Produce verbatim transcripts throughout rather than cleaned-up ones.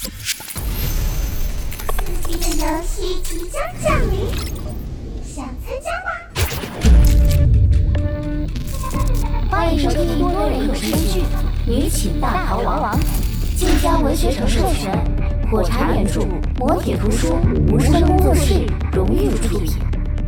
刺激的游戏即将降临，想参加吗？ 欢迎收听多人有声剧《女寝大逃亡》，晋江文学城授权，火柴原著，磨铁图书，无声工作室荣誉出品。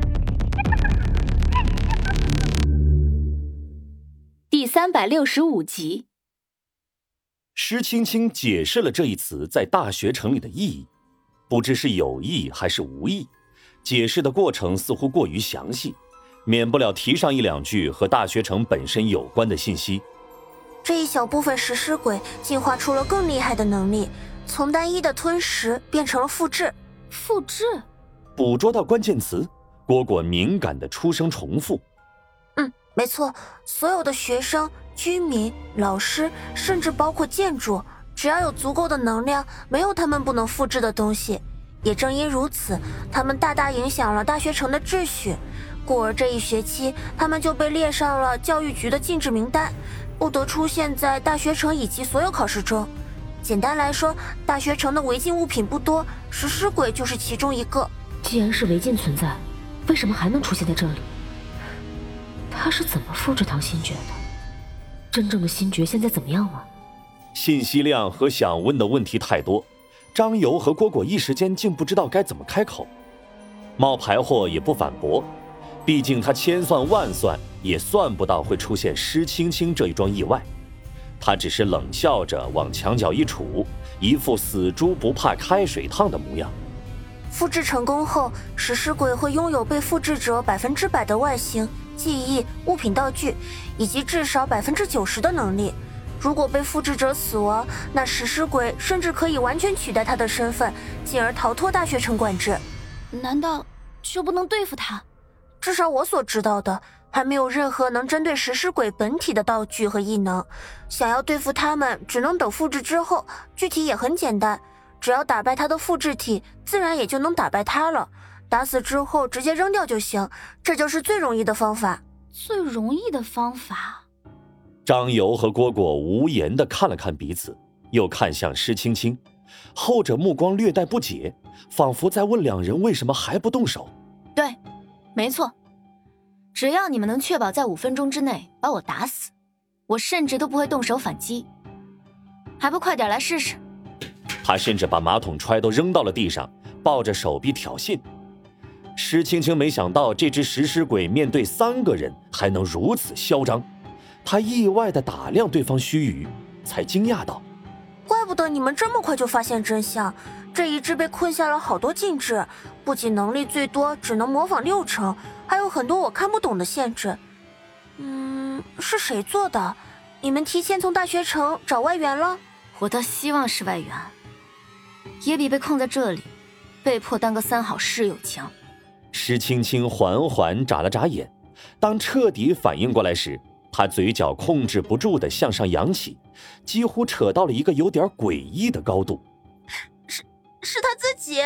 第三百六十五集。 施青青解释了这一词在大学城里的意义，不知是有意还是无意，解释的过程似乎过于详细，免不了提上一两句和大学城本身有关的信息。 这一小部分食尸鬼进化出了更厉害的能力，从单一的吞食变成了复制。 复制？ 捕捉到关键词，蝈蝈敏感的出声重复。 嗯，没错，所有的学生、居民、老师，甚至包括建筑，只要有足够的能量，没有他们不能复制的东西。也正因如此，他们大大影响了大学城的秩序，故而这一学期他们就被列上了教育局的禁止名单，不得出现在大学城以及所有考试中。简单来说，大学城的违禁物品不多，食尸鬼就是其中一个。 既然是违禁存在，为什么还能出现在这里？他是怎么复制唐新觉的？真正的新觉现在怎么样了？ 信息量和想问的问题太多，张游和蝈蝈一时间竟不知道该怎么开口。冒牌货也不反驳，毕竟他千算万算也算不到会出现施青青这一桩意外。他只是冷笑着往墙角一杵，一副死猪不怕开水烫的模样。 复制成功后，食尸鬼会拥有被复制者百分之百的外形、记忆、物品道具，以及至少百分之九十的能力。如果被复制者死亡，那食尸鬼甚至可以完全取代他的身份，进而逃脱大学城管制。 难道就不能对付他？ 至少我所知道的，还没有任何能针对食尸鬼本体的道具和异能。想要对付他们，只能等复制之后，具体也很简单，只要打败他的复制体，自然也就能打败他了。打死之后直接扔掉就行，这就是最容易的方法。 最容易的方法？ 张游和蝈蝈无言地看了看彼此，又看向施青青，后者目光略带不解，仿佛在问两人为什么还不动手。 对，没错，只要你们能确保在五分钟之内把我打死，我甚至都不会动手反击，还不快点来试试？ 他甚至把马桶揣都扔到了地上，抱着手臂挑衅。施青青没想到这只食尸鬼面对三个人还能如此嚣张，他意外地打量对方须臾，才惊讶道： 怪不得你们这么快就发现真相，这一只被困下了好多禁制，不仅能力最多只能模仿六成，还有很多我看不懂的限制。嗯，是谁做的？你们提前从大学城找外援了？ 我倒希望是外援，也比被困在这里被迫当个三好室友强。 施青青缓缓眨了眨眼，当彻底反应过来时，他嘴角控制不住地向上扬起，几乎扯到了一个有点诡异的高度。 是是他自己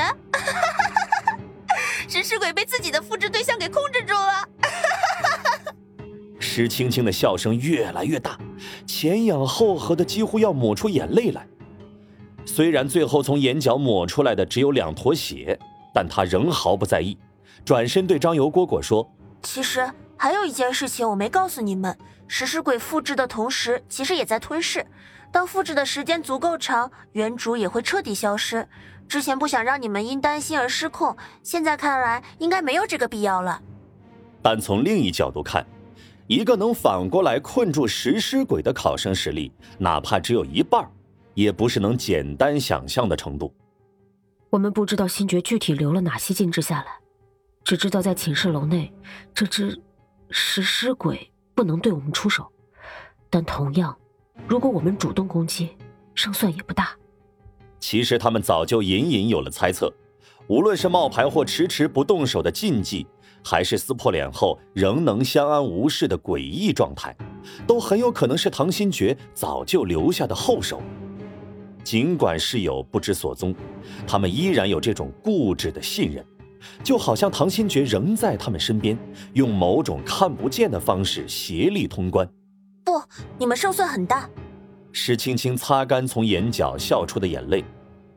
食尸鬼被自己的复制对象给控制住了施青青的笑声越来越大，前仰后合的几乎要抹出眼泪来。虽然最后从眼角抹出来的只有两坨血，但他仍毫不在意，转身对张游蝈蝈说： 其实还有一件事情我没告诉你们，食尸鬼复制的同时其实也在吞噬，当复制的时间足够长，原主也会彻底消失。之前不想让你们因担心而失控，现在看来应该没有这个必要了。 但从另一角度看，一个能反过来困住食尸鬼的考生实力，哪怕只有一半，也不是能简单想象的程度。 我们不知道新觉具体留了哪些禁制下来，只知道在寝室楼内，这只食尸鬼不能对我们出手，但同样，如果我们主动攻击，胜算也不大。 其实他们早就隐隐有了猜测，无论是冒牌货迟迟不动手的禁忌，还是撕破脸后仍能相安无事的诡异状态，都很有可能是唐新觉早就留下的后手。尽管室友不知所踪，他们依然有这种固执的信任，就好像唐新觉仍在他们身边，用某种看不见的方式协力通关。 不，你们胜算很大。 施青青擦干从眼角笑出的眼泪，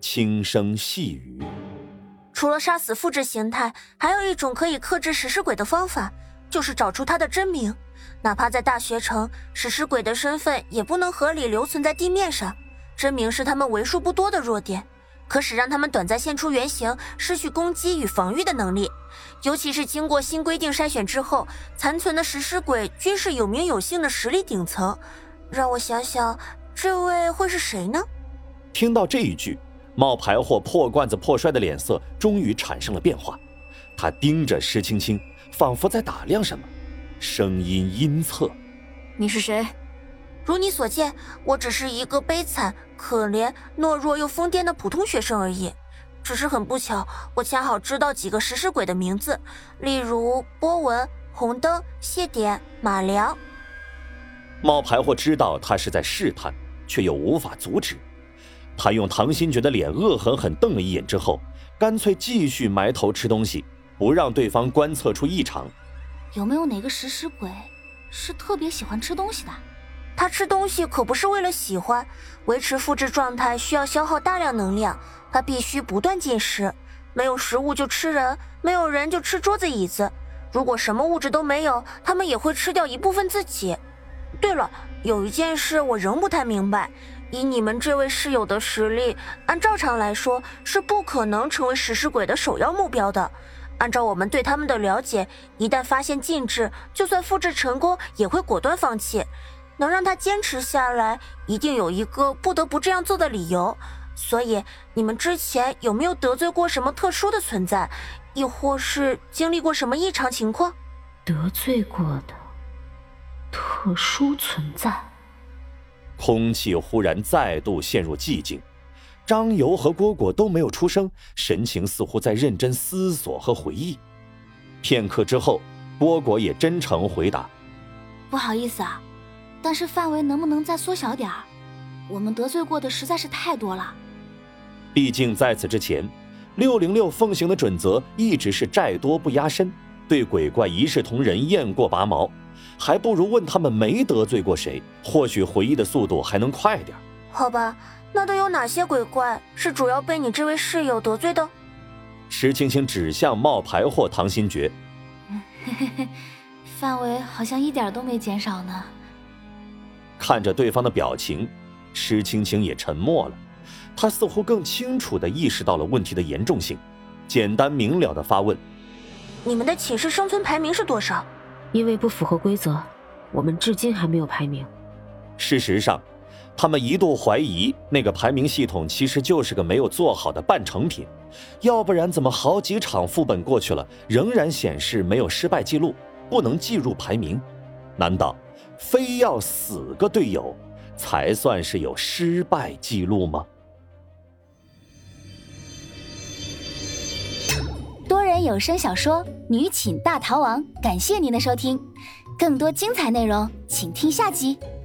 轻声细语。 除了杀死复制形态，还有一种可以克制食尸鬼的方法，就是找出他的真名。哪怕在大学城，食尸鬼的身份也不能合理留存在地面上，真名是他们为数不多的弱点，可使让他们短暂现出原形，失去攻击与防御的能力。尤其是经过新规定筛选之后，残存的食尸鬼均是有名有姓的实力顶层。让我想想，这位会是谁呢？ 听到这一句，冒牌货破罐子破摔的脸色终于产生了变化，他盯着施青青，仿佛在打量什么，声音阴恻： 你是谁？如你所见，我只是一个悲惨、可怜、懦弱又疯癫的普通学生而已。只是很不巧，我恰好知道几个食尸鬼的名字，例如波纹、红灯、谢点、马良。 冒牌货知道他是在试探，却又无法阻止。他用唐新觉的脸恶狠狠瞪了一眼之后，干脆继续埋头吃东西，不让对方观测出异常。 有没有哪个食尸鬼是特别喜欢吃东西的？ 他吃东西可不是为了喜欢，维持复制状态需要消耗大量能量，他必须不断进食，没有食物就吃人，没有人就吃桌子椅子，如果什么物质都没有，他们也会吃掉一部分自己。对了，有一件事我仍不太明白，以你们这位室友的实力，按照常来说是不可能成为食尸鬼的首要目标的。按照我们对他们的了解，一旦发现禁制，就算复制成功也会果断放弃。能让他坚持下来，一定有一个不得不这样做的理由。所以你们之前有没有得罪过什么特殊的存在，亦或是经历过什么异常情况？ 得罪过的特殊存在。 空气忽然再度陷入寂静，张游和蝈蝈都没有出声，神情似乎在认真思索和回忆。片刻之后，蝈蝈也真诚回答： 不好意思啊，但是范围能不能再缩小点儿？我们得罪过的实在是太多了。 毕竟在此之前，六零六奉行的准则一直是债多不压身，对鬼怪一视同仁，雁过拔毛，还不如问他们没得罪过谁，或许回忆的速度还能快点。 好吧，那都有哪些鬼怪是主要被你这位室友得罪的？ 石青青指向冒牌货唐新觉。 范围好像一点都没减少呢。 看着对方的表情，施青青也沉默了。她似乎更清楚地意识到了问题的严重性，简单明了地发问： 你们的寝室生存排名是多少？ 因为不符合规则，我们至今还没有排名。 事实上，他们一度怀疑那个排名系统其实就是个没有做好的半成品，要不然怎么好几场副本过去了，仍然显示没有失败记录，不能计入排名？难道非要死个队友才算是有失败记录吗？ 多人有声小说《女寝大逃亡》，感谢您的收听，更多精彩内容请听下集。